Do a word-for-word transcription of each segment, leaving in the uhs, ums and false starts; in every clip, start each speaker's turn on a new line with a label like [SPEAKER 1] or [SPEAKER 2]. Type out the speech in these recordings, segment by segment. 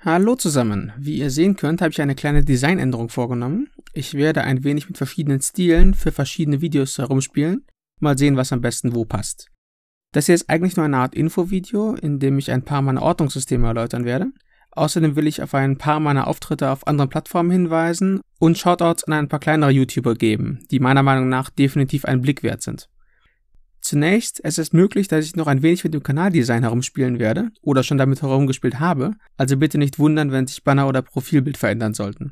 [SPEAKER 1] Hallo zusammen, wie ihr sehen könnt, habe ich eine kleine Designänderung vorgenommen. Ich werde ein wenig mit verschiedenen Stilen für verschiedene Videos herumspielen, mal sehen, was am besten wo passt. Das hier ist eigentlich nur eine Art Infovideo, in dem ich ein paar meiner Ordnungssysteme erläutern werde. Außerdem will ich auf ein paar meiner Auftritte auf anderen Plattformen hinweisen und Shoutouts an ein paar kleinere YouTuber geben, die meiner Meinung nach definitiv einen Blick wert sind. Zunächst, es ist möglich, dass ich noch ein wenig mit dem Kanaldesign herumspielen werde oder schon damit herumgespielt habe, also bitte nicht wundern, wenn sich Banner oder Profilbild verändern sollten.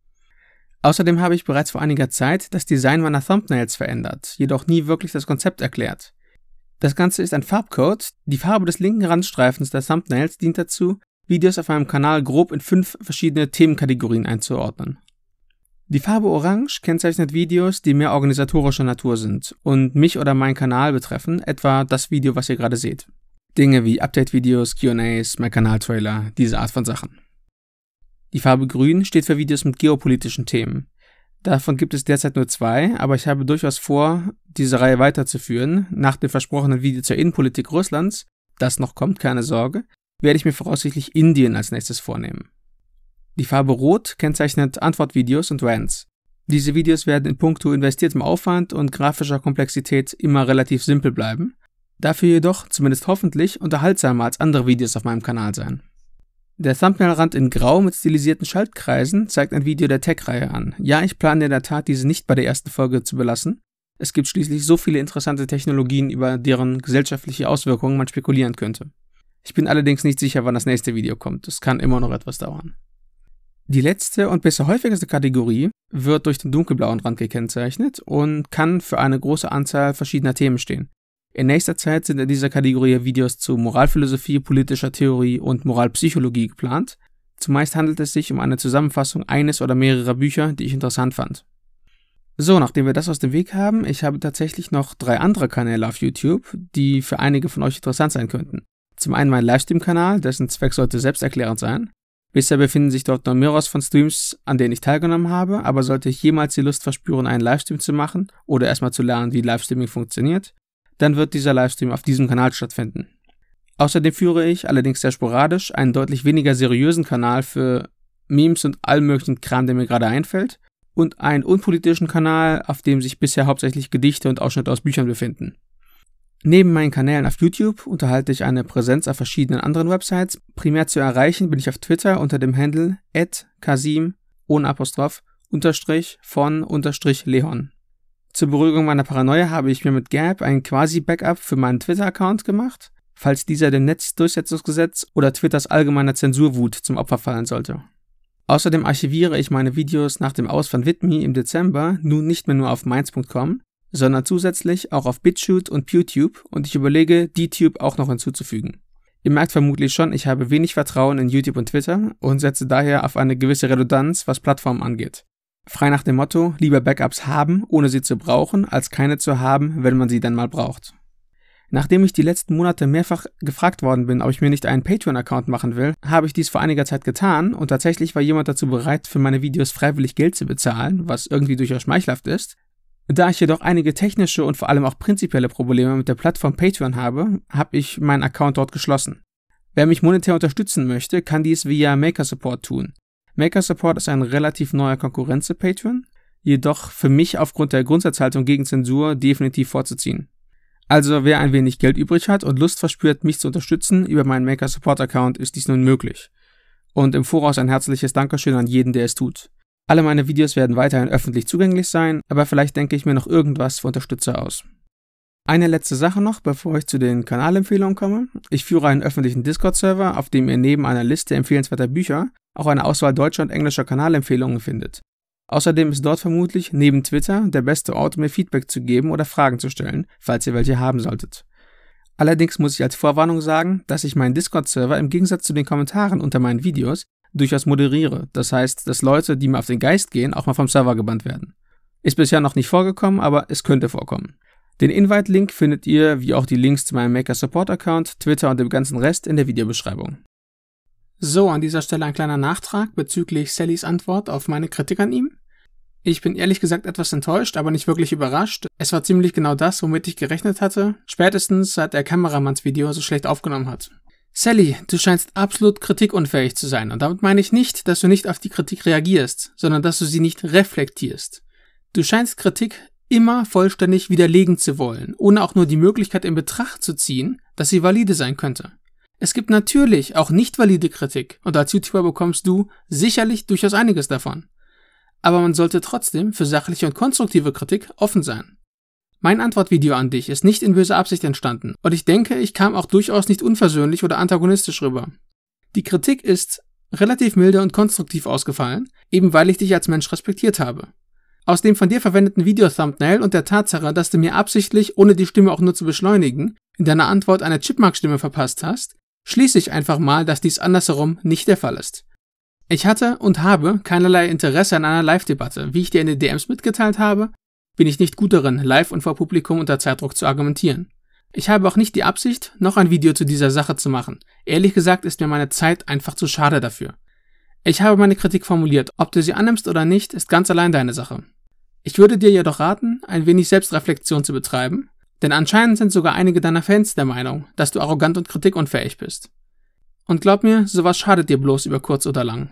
[SPEAKER 1] Außerdem habe ich bereits vor einiger Zeit das Design meiner Thumbnails verändert, jedoch nie wirklich das Konzept erklärt. Das Ganze ist ein Farbcode, die Farbe des linken Randstreifens der Thumbnails dient dazu, Videos auf meinem Kanal grob in fünf verschiedene Themenkategorien einzuordnen. Die Farbe Orange kennzeichnet Videos, die mehr organisatorischer Natur sind und mich oder meinen Kanal betreffen, etwa das Video, was ihr gerade seht. Dinge wie Update-Videos, Q und A's, mein Kanaltrailer, diese Art von Sachen. Die Farbe Grün steht für Videos mit geopolitischen Themen. Davon gibt es derzeit nur zwei, aber ich habe durchaus vor, diese Reihe weiterzuführen. Nach dem versprochenen Video zur Innenpolitik Russlands, das noch kommt, keine Sorge, werde ich mir voraussichtlich Indien als nächstes vornehmen. Die Farbe Rot kennzeichnet Antwortvideos und Rants. Diese Videos werden in puncto investiertem Aufwand und grafischer Komplexität immer relativ simpel bleiben, dafür jedoch, zumindest hoffentlich, unterhaltsamer als andere Videos auf meinem Kanal sein. Der Thumbnailrand in Grau mit stilisierten Schaltkreisen zeigt ein Video der Tech-Reihe an. Ja, ich plane in der Tat, diese nicht bei der ersten Folge zu belassen. Es gibt schließlich so viele interessante Technologien, über deren gesellschaftliche Auswirkungen man spekulieren könnte. Ich bin allerdings nicht sicher, wann das nächste Video kommt. Es kann immer noch etwas dauern. Die letzte und bisher häufigste Kategorie wird durch den dunkelblauen Rand gekennzeichnet und kann für eine große Anzahl verschiedener Themen stehen. In nächster Zeit sind in dieser Kategorie Videos zu Moralphilosophie, politischer Theorie und Moralpsychologie geplant. Zumeist handelt es sich um eine Zusammenfassung eines oder mehrerer Bücher, die ich interessant fand. So, nachdem wir das aus dem Weg haben, ich habe tatsächlich noch drei andere Kanäle auf YouTube, die für einige von euch interessant sein könnten. Zum einen mein Livestream-Kanal, dessen Zweck sollte selbsterklärend sein. Bisher befinden sich dort nur Mirrors von Streams, an denen ich teilgenommen habe, aber sollte ich jemals die Lust verspüren, einen Livestream zu machen oder erstmal zu lernen, wie Livestreaming funktioniert, dann wird dieser Livestream auf diesem Kanal stattfinden. Außerdem führe ich, allerdings sehr sporadisch, einen deutlich weniger seriösen Kanal für Memes und all möglichen Kram, der mir gerade einfällt, und einen unpolitischen Kanal, auf dem sich bisher hauptsächlich Gedichte und Ausschnitte aus Büchern befinden. Neben meinen Kanälen auf YouTube unterhalte ich eine Präsenz auf verschiedenen anderen Websites. Primär zu erreichen bin ich auf Twitter unter dem Handle at kasim ohne Apostroph unterstrich von unterstrich leon. Zur Beruhigung meiner Paranoia habe ich mir mit Gab ein Quasi-Backup für meinen Twitter-Account gemacht, falls dieser dem Netzdurchsetzungsgesetz oder Twitters allgemeiner Zensurwut zum Opfer fallen sollte. Außerdem archiviere ich meine Videos nach dem Aus von Vidme im Dezember nun nicht mehr nur auf minds punkt com, sondern zusätzlich auch auf BitChute und PewTube und ich überlege, DTube auch noch hinzuzufügen. Ihr merkt vermutlich schon, ich habe wenig Vertrauen in YouTube und Twitter und setze daher auf eine gewisse Redundanz, was Plattformen angeht. Frei nach dem Motto, lieber Backups haben, ohne sie zu brauchen, als keine zu haben, wenn man sie dann mal braucht. Nachdem ich die letzten Monate mehrfach gefragt worden bin, ob ich mir nicht einen Patreon-Account machen will, habe ich dies vor einiger Zeit getan und tatsächlich war jemand dazu bereit, für meine Videos freiwillig Geld zu bezahlen, was irgendwie durchaus schmeichelhaft ist. Da ich jedoch einige technische und vor allem auch prinzipielle Probleme mit der Plattform Patreon habe, habe ich meinen Account dort geschlossen. Wer mich monetär unterstützen möchte, kann dies via Maker Support tun. Maker Support ist ein relativ neuer Konkurrent zu Patreon, jedoch für mich aufgrund der Grundsatzhaltung gegen Zensur definitiv vorzuziehen. Also wer ein wenig Geld übrig hat und Lust verspürt, mich zu unterstützen über meinen Maker Support Account, ist dies nun möglich. Und im Voraus ein herzliches Dankeschön an jeden, der es tut. Alle meine Videos werden weiterhin öffentlich zugänglich sein, aber vielleicht denke ich mir noch irgendwas für Unterstützer aus. Eine letzte Sache noch, bevor ich zu den Kanalempfehlungen komme. Ich führe einen öffentlichen Discord-Server, auf dem ihr neben einer Liste empfehlenswerter Bücher auch eine Auswahl deutscher und englischer Kanalempfehlungen findet. Außerdem ist dort vermutlich, neben Twitter, der beste Ort, um mir Feedback zu geben oder Fragen zu stellen, falls ihr welche haben solltet. Allerdings muss ich als Vorwarnung sagen, dass ich meinen Discord-Server im Gegensatz zu den Kommentaren unter meinen Videos durchaus moderiere. Das heißt, dass Leute, die mir auf den Geist gehen, auch mal vom Server gebannt werden. Ist bisher noch nicht vorgekommen, aber es könnte vorkommen. Den Invite-Link findet ihr, wie auch die Links zu meinem Maker Support-Account, Twitter und dem ganzen Rest in der Videobeschreibung. So, an dieser Stelle ein kleiner Nachtrag bezüglich Sallys Antwort auf meine Kritik an ihm. Ich bin ehrlich gesagt etwas enttäuscht, aber nicht wirklich überrascht. Es war ziemlich genau das, womit ich gerechnet hatte, spätestens seit er Kameramanns Video so schlecht aufgenommen hat. Sally, du scheinst absolut kritikunfähig zu sein und damit meine ich nicht, dass du nicht auf die Kritik reagierst, sondern dass du sie nicht reflektierst. Du scheinst Kritik immer vollständig widerlegen zu wollen, ohne auch nur die Möglichkeit in Betracht zu ziehen, dass sie valide sein könnte. Es gibt natürlich auch nicht valide Kritik und als YouTuber bekommst du sicherlich durchaus einiges davon. Aber man sollte trotzdem für sachliche und konstruktive Kritik offen sein. Mein Antwortvideo an dich ist nicht in böser Absicht entstanden und ich denke, ich kam auch durchaus nicht unversöhnlich oder antagonistisch rüber. Die Kritik ist relativ milde und konstruktiv ausgefallen, eben weil ich dich als Mensch respektiert habe. Aus dem von dir verwendeten Video-Thumbnail und der Tatsache, dass du mir absichtlich, ohne die Stimme auch nur zu beschleunigen, in deiner Antwort eine Chipmunk-Stimme verpasst hast, schließe ich einfach mal, dass dies andersherum nicht der Fall ist. Ich hatte und habe keinerlei Interesse an einer Live-Debatte. Wie ich dir in den D Ms mitgeteilt habe, bin ich nicht gut darin, live und vor Publikum unter Zeitdruck zu argumentieren. Ich habe auch nicht die Absicht, noch ein Video zu dieser Sache zu machen. Ehrlich gesagt ist mir meine Zeit einfach zu schade dafür. Ich habe meine Kritik formuliert. Ob du sie annimmst oder nicht, ist ganz allein deine Sache. Ich würde dir jedoch raten, ein wenig Selbstreflexion zu betreiben, denn anscheinend sind sogar einige deiner Fans der Meinung, dass du arrogant und kritikunfähig bist. Und glaub mir, sowas schadet dir bloß über kurz oder lang.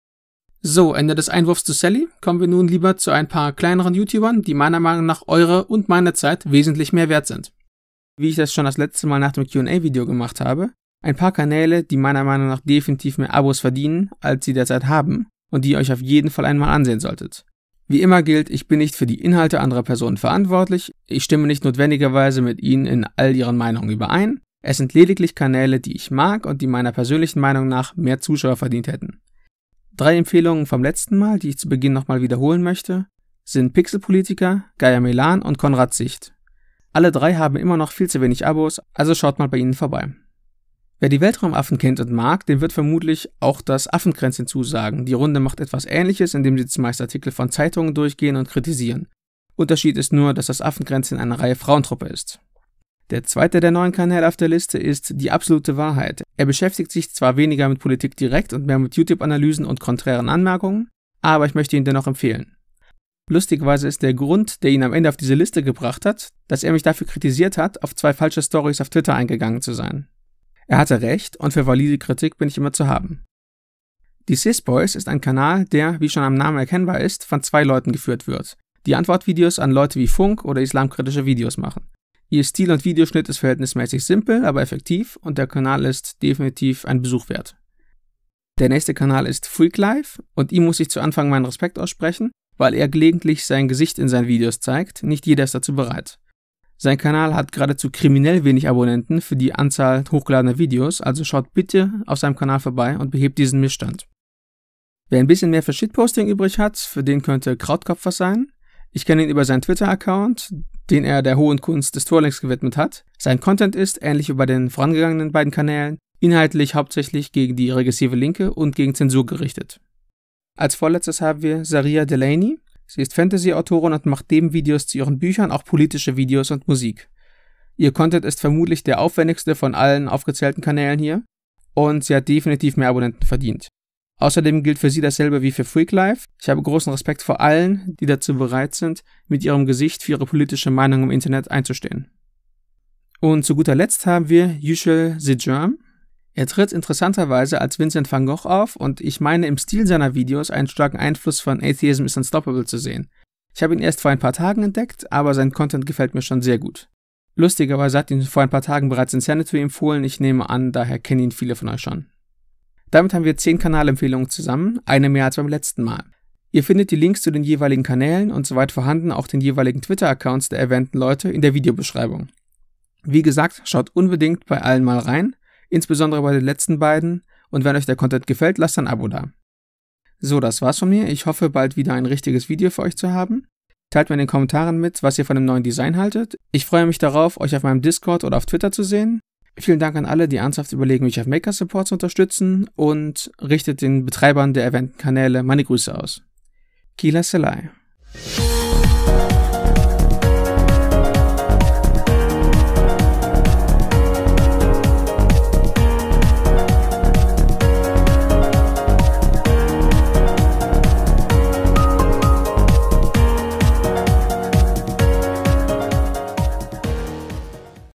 [SPEAKER 1] So, Ende des Einwurfs zu Sally, kommen wir nun lieber zu ein paar kleineren YouTubern, die meiner Meinung nach eure und meine Zeit wesentlich mehr wert sind. Wie ich das schon das letzte Mal nach dem Q und A-Video gemacht habe, ein paar Kanäle, die meiner Meinung nach definitiv mehr Abos verdienen, als sie derzeit haben und die ihr euch auf jeden Fall einmal ansehen solltet. Wie immer gilt, ich bin nicht für die Inhalte anderer Personen verantwortlich, ich stimme nicht notwendigerweise mit ihnen in all ihren Meinungen überein, es sind lediglich Kanäle, die ich mag und die meiner persönlichen Meinung nach mehr Zuschauer verdient hätten. Drei Empfehlungen vom letzten Mal, die ich zu Beginn nochmal wiederholen möchte, sind Pixelpolitiker, Gaia Melan und Konrad Sicht. Alle drei haben immer noch viel zu wenig Abos, also schaut mal bei ihnen vorbei. Wer die Weltraumaffen kennt und mag, dem wird vermutlich auch das Affenkränzchen zusagen. Die Runde macht etwas Ähnliches, indem sie zumeist Artikel von Zeitungen durchgehen und kritisieren. Unterschied ist nur, dass das Affenkränzchen eine Reihe Frauentruppe ist. Der zweite der neuen Kanäle auf der Liste ist Die absolute Wahrheit. Er beschäftigt sich zwar weniger mit Politik direkt und mehr mit YouTube-Analysen und konträren Anmerkungen, aber ich möchte ihn dennoch empfehlen. Lustigerweise ist der Grund, der ihn am Ende auf diese Liste gebracht hat, dass er mich dafür kritisiert hat, auf zwei falsche Stories auf Twitter eingegangen zu sein. Er hatte recht und für valide Kritik bin ich immer zu haben. Die Sis-Boys ist ein Kanal, der, wie schon am Namen erkennbar ist, von zwei Leuten geführt wird, die Antwortvideos an Leute wie Funk oder islamkritische Videos machen. Ihr Stil und Videoschnitt ist verhältnismäßig simpel, aber effektiv und der Kanal ist definitiv ein Besuch wert. Der nächste Kanal ist Freak Life und ihm muss ich zu Anfang meinen Respekt aussprechen, weil er gelegentlich sein Gesicht in seinen Videos zeigt, nicht jeder ist dazu bereit. Sein Kanal hat geradezu kriminell wenig Abonnenten für die Anzahl hochgeladener Videos, also schaut bitte auf seinem Kanal vorbei und behebt diesen Missstand. Wer ein bisschen mehr für Shitposting übrig hat, für den könnte Krautkopf was sein. Ich kenne ihn über seinen Twitter-Account, den er der hohen Kunst des Trollings gewidmet hat. Sein Content ist, ähnlich wie bei den vorangegangenen beiden Kanälen, inhaltlich hauptsächlich gegen die regressive Linke und gegen Zensur gerichtet. Als vorletztes haben wir Saria Delaney. Sie ist Fantasy-Autorin und macht neben Videos zu ihren Büchern auch politische Videos und Musik. Ihr Content ist vermutlich der aufwendigste von allen aufgezählten Kanälen hier und sie hat definitiv mehr Abonnenten verdient. Außerdem gilt für sie dasselbe wie für Freak Life. Ich habe großen Respekt vor allen, die dazu bereit sind, mit ihrem Gesicht für ihre politische Meinung im Internet einzustehen. Und zu guter Letzt haben wir Yücel Secerm. Er tritt interessanterweise als Vincent van Gogh auf und ich meine im Stil seiner Videos einen starken Einfluss von Atheism is Unstoppable zu sehen. Ich habe ihn erst vor ein paar Tagen entdeckt, aber sein Content gefällt mir schon sehr gut. Lustigerweise hat ihn vor ein paar Tagen bereits Insanity empfohlen, ich nehme an, daher kennen ihn viele von euch schon. Damit haben wir zehn Kanalempfehlungen zusammen, eine mehr als beim letzten Mal. Ihr findet die Links zu den jeweiligen Kanälen und soweit vorhanden auch den jeweiligen Twitter-Accounts der erwähnten Leute in der Videobeschreibung. Wie gesagt, schaut unbedingt bei allen mal rein, insbesondere bei den letzten beiden, und wenn euch der Content gefällt, lasst ein Abo da. So, das war's von mir. Ich hoffe, bald wieder ein richtiges Video für euch zu haben. Teilt mir in den Kommentaren mit, was ihr von dem neuen Design haltet. Ich freue mich darauf, euch auf meinem Discord oder auf Twitter zu sehen. Vielen Dank an alle, die ernsthaft überlegen, mich auf Maker Support zu unterstützen und richtet den Betreibern der erwähnten Kanäle meine Grüße aus. Kila Selai.